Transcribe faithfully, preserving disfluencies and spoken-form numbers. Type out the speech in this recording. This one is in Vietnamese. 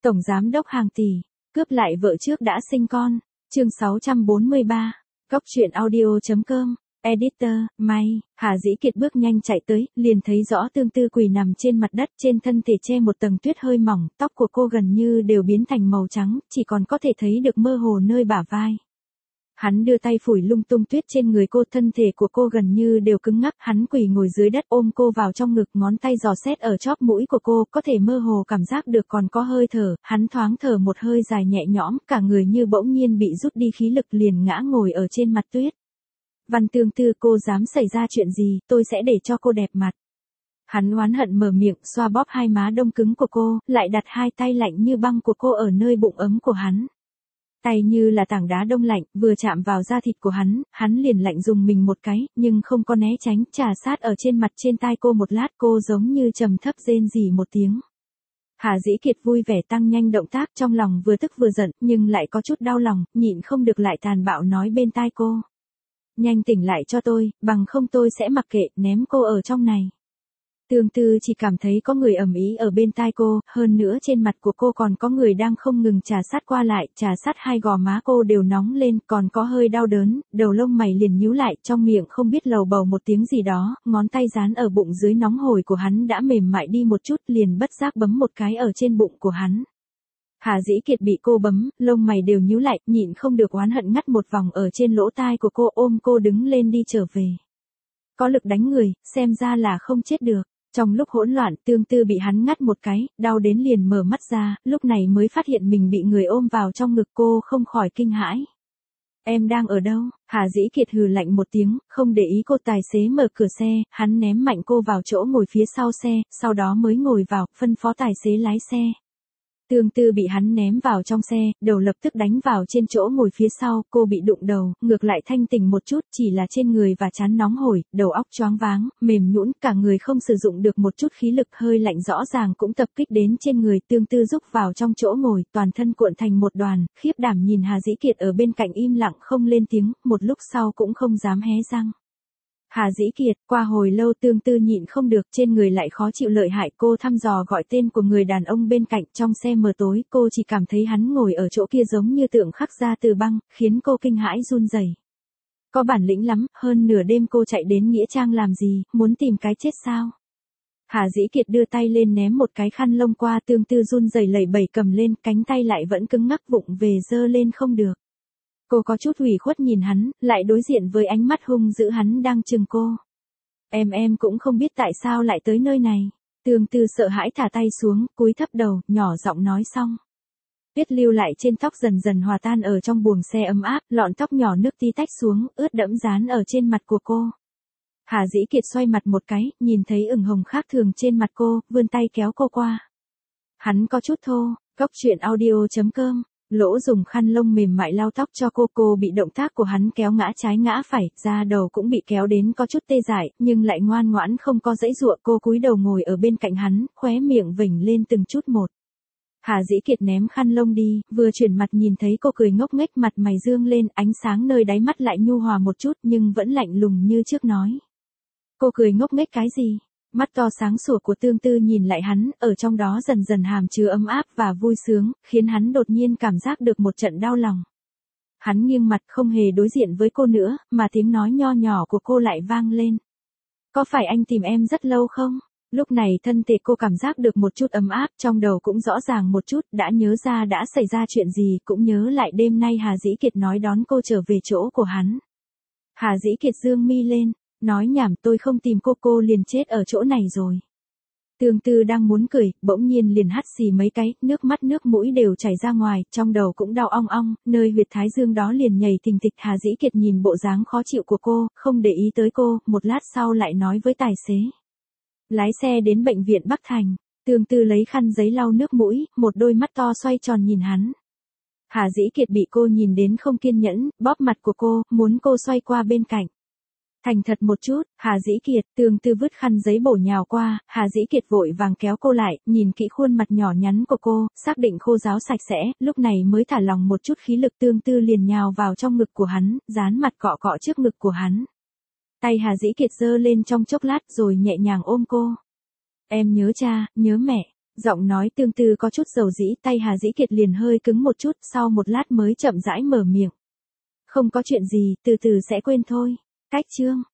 Tổng giám đốc hàng tỷ, cướp lại vợ trước đã sinh con. Chương sáu trăm bốn mươi ba. Cóc truyện audio.com. Editor, May. Hà Dĩ Kiệt bước nhanh chạy tới, liền thấy rõ Tương Tư quỳ nằm trên mặt đất, trên thân thể che một tầng tuyết hơi mỏng, tóc của cô gần như đều biến thành màu trắng, chỉ còn có thể thấy được mơ hồ nơi bả vai. Hắn đưa tay phủi lung tung tuyết trên người cô, thân thể của cô gần như đều cứng ngắc, hắn quỳ ngồi dưới đất ôm cô vào trong ngực, ngón tay dò xét ở chóp mũi của cô, có thể mơ hồ cảm giác được còn có hơi thở, hắn thoáng thở một hơi dài nhẹ nhõm, cả người như bỗng nhiên bị rút đi khí lực liền ngã ngồi ở trên mặt tuyết. Văn Tương Tư, cô dám xảy ra chuyện gì, tôi sẽ để cho cô đẹp mặt. Hắn oán hận mở miệng, xoa bóp hai má đông cứng của cô, lại đặt hai tay lạnh như băng của cô ở nơi bụng ấm của hắn. Tay như là tảng đá đông lạnh, vừa chạm vào da thịt của hắn, hắn liền lạnh dùng mình một cái, nhưng không có né tránh, trà sát ở trên mặt trên tai cô một lát, cô giống như trầm thấp rên rỉ một tiếng. Hà Dĩ Kiệt vui vẻ tăng nhanh động tác, trong lòng vừa tức vừa giận, nhưng lại có chút đau lòng, nhịn không được lại tàn bạo nói bên tai cô. Nhanh tỉnh lại cho tôi, bằng không tôi sẽ mặc kệ, ném cô ở trong này. Tương Tư chỉ cảm thấy có người ầm ĩ ở bên tai cô, hơn nữa trên mặt của cô còn có người đang không ngừng trà sát qua lại, trà sát hai gò má cô đều nóng lên, còn có hơi đau đớn, đầu lông mày liền nhíu lại, trong miệng không biết lầu bầu một tiếng gì đó, ngón tay dán ở bụng dưới nóng hổi của hắn đã mềm mại đi một chút, liền bất giác bấm một cái ở trên bụng của hắn. Hà Dĩ Kiệt bị cô bấm, lông mày đều nhíu lại, nhịn không được oán hận ngắt một vòng ở trên lỗ tai của cô, ôm cô đứng lên đi trở về. Có lực đánh người, xem ra là không chết được. Trong lúc hỗn loạn, Tương Tư bị hắn ngắt một cái, đau đến liền mở mắt ra, lúc này mới phát hiện mình bị người ôm vào trong ngực, cô không khỏi kinh hãi. Em đang ở đâu? Hà Dĩ Kiệt hừ lạnh một tiếng, không để ý cô. Tài xế mở cửa xe, hắn ném mạnh cô vào chỗ ngồi phía sau xe, sau đó mới ngồi vào, phân phó tài xế lái xe. Tương Tư bị hắn ném vào trong xe, đầu lập tức đánh vào trên chỗ ngồi phía sau, cô bị đụng đầu, ngược lại thanh tỉnh một chút, chỉ là trên người và trán nóng hổi, đầu óc choáng váng, mềm nhũn, cả người không sử dụng được một chút khí lực, hơi lạnh rõ ràng cũng tập kích đến trên người. Tương Tư rúc vào trong chỗ ngồi, toàn thân cuộn thành một đoàn, khiếp đảm nhìn Hà Dĩ Kiệt ở bên cạnh im lặng không lên tiếng, một lúc sau cũng không dám hé răng. Hà Dĩ Kiệt, qua hồi lâu Tương Tư nhịn không được, trên người lại khó chịu lợi hại, cô thăm dò gọi tên của người đàn ông bên cạnh, trong xe mờ tối, cô chỉ cảm thấy hắn ngồi ở chỗ kia giống như tượng khắc ra từ băng, khiến cô kinh hãi run rẩy. Có bản lĩnh lắm, hơn nửa đêm cô chạy đến Nghĩa Trang làm gì, muốn tìm cái chết sao? Hà Dĩ Kiệt đưa tay lên ném một cái khăn lông qua, Tương Tư run rẩy lẩy bẩy cầm lên, cánh tay lại vẫn cứng ngắc, vụng về giơ lên không được. Cô có chút ủy khuất nhìn hắn, lại đối diện với ánh mắt hung dữ hắn đang chừng cô. Em em cũng không biết tại sao lại tới nơi này. Tương Tư sợ hãi thả tay xuống, cúi thấp đầu, nhỏ giọng nói xong. Tuyết lưu lại trên tóc dần dần hòa tan ở trong buồng xe ấm áp, lọn tóc nhỏ nước tí tách xuống, ướt đẫm dán ở trên mặt của cô. Hà Dĩ Kiệt xoay mặt một cái, nhìn thấy ửng hồng khác thường trên mặt cô, vươn tay kéo cô qua. Hắn có chút thô, cóc truyện audio.com. Lỗ dùng khăn lông mềm mại lau tóc cho cô, cô bị động tác của hắn kéo ngã trái ngã phải, da đầu cũng bị kéo đến có chút tê dại, nhưng lại ngoan ngoãn không có giãy giụa. Cô cúi đầu ngồi ở bên cạnh hắn, khóe miệng vểnh lên từng chút một. Hà Dĩ Kiệt ném khăn lông đi, vừa chuyển mặt nhìn thấy cô cười ngốc nghếch, mặt mày dương lên, ánh sáng nơi đáy mắt lại nhu hòa một chút nhưng vẫn lạnh lùng như trước nói. Cô cười ngốc nghếch cái gì? Mắt to sáng sủa của Tương Tư nhìn lại hắn, ở trong đó dần dần hàm chứa ấm áp và vui sướng, khiến hắn đột nhiên cảm giác được một trận đau lòng. Hắn nghiêng mặt không hề đối diện với cô nữa, mà tiếng nói nho nhỏ của cô lại vang lên. Có phải anh tìm em rất lâu không? Lúc này thân thể cô cảm giác được một chút ấm áp, trong đầu cũng rõ ràng một chút, đã nhớ ra đã xảy ra chuyện gì, cũng nhớ lại đêm nay Hà Dĩ Kiệt nói đón cô trở về chỗ của hắn. Hà Dĩ Kiệt dương mi lên. Nói nhảm, tôi không tìm cô, cô liền chết ở chỗ này rồi. Tương Tư đang muốn cười, bỗng nhiên liền hắt xì mấy cái, nước mắt nước mũi đều chảy ra ngoài, trong đầu cũng đau ong ong, nơi huyệt thái dương đó liền nhảy thình thịch. Hà Dĩ Kiệt nhìn bộ dáng khó chịu của cô, không để ý tới cô, một lát sau lại nói với tài xế. Lái xe đến bệnh viện Bắc Thành. Tương Tư lấy khăn giấy lau nước mũi, một đôi mắt to xoay tròn nhìn hắn. Hà Dĩ Kiệt bị cô nhìn đến không kiên nhẫn, bóp mặt của cô, muốn cô xoay qua bên cạnh. Thành thật một chút, Hà Dĩ Kiệt. Tương Tư vứt khăn giấy bổ nhào qua, Hà Dĩ Kiệt vội vàng kéo cô lại, nhìn kỹ khuôn mặt nhỏ nhắn của cô, xác định khô ráo sạch sẽ, lúc này mới thả lòng một chút khí lực. Tương Tư liền nhào vào trong ngực của hắn, dán mặt cọ cọ trước ngực của hắn. Tay Hà Dĩ Kiệt giơ lên trong chốc lát rồi nhẹ nhàng ôm cô. Em nhớ cha, nhớ mẹ. Giọng nói Tương Tư có chút dầu dĩ, tay Hà Dĩ Kiệt liền hơi cứng một chút, sau một lát mới chậm rãi mở miệng. Không có chuyện gì, từ từ sẽ quên thôi. Cách chương.